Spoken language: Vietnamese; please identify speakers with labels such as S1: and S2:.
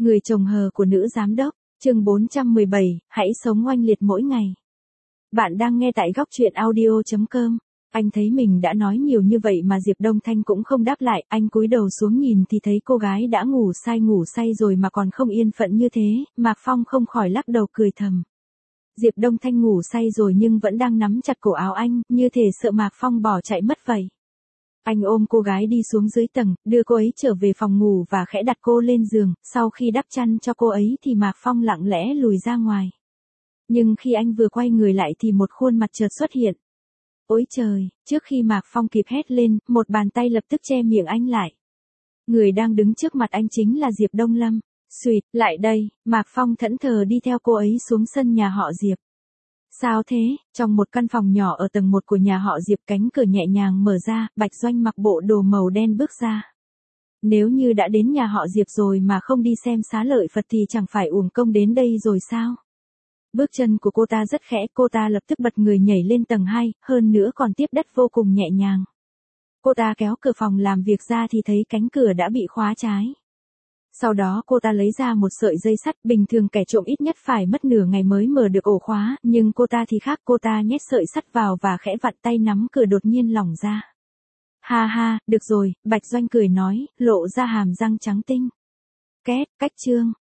S1: Người chồng hờ của nữ giám đốc, chương 417, hãy sống oanh liệt mỗi ngày. Bạn đang nghe tại góc truyện audio.com. Anh thấy mình đã nói nhiều như vậy mà Diệp Đông Thanh cũng không đáp lại, anh cúi đầu xuống nhìn thì thấy cô gái đã ngủ say rồi mà còn không yên phận như thế, Mạc Phong không khỏi lắc đầu cười thầm. Diệp Đông Thanh ngủ say rồi nhưng vẫn đang nắm chặt cổ áo anh, như thể sợ Mạc Phong bỏ chạy mất vậy. Anh ôm cô gái đi xuống dưới tầng, đưa cô ấy trở về phòng ngủ và khẽ đặt cô lên giường, sau khi đắp chăn cho cô ấy thì Mạc Phong lặng lẽ lùi ra ngoài. Nhưng khi anh vừa quay người lại thì một khuôn mặt chợt xuất hiện. Ôi trời, trước khi Mạc Phong kịp hét lên, một bàn tay lập tức che miệng anh lại. Người đang đứng trước mặt anh chính là Diệp Đông Lâm. Xuyệt, lại đây, Mạc Phong thẫn thờ đi theo cô ấy xuống sân nhà họ Diệp. Sao thế? Trong một căn phòng nhỏ ở tầng 1 của nhà họ Diệp, cánh cửa nhẹ nhàng mở ra, Bạch Doanh mặc bộ đồ màu đen bước ra. Nếu như đã đến nhà họ Diệp rồi mà không đi xem xá lợi Phật thì chẳng phải uổng công đến đây rồi sao? Bước chân của cô ta rất khẽ, cô ta lập tức bật người nhảy lên tầng 2, hơn nữa còn tiếp đất vô cùng nhẹ nhàng. Cô ta kéo cửa phòng làm việc ra thì thấy cánh cửa đã bị khóa trái. Sau đó cô ta lấy ra một sợi dây sắt, bình thường kẻ trộm ít nhất phải mất nửa ngày mới mở được ổ khóa, nhưng cô ta thì khác, cô ta nhét sợi sắt vào và khẽ vặn tay nắm cửa đột nhiên lỏng ra. Ha ha, được rồi, Bạch Doanh cười nói, lộ ra hàm răng trắng tinh. Két, cách chương.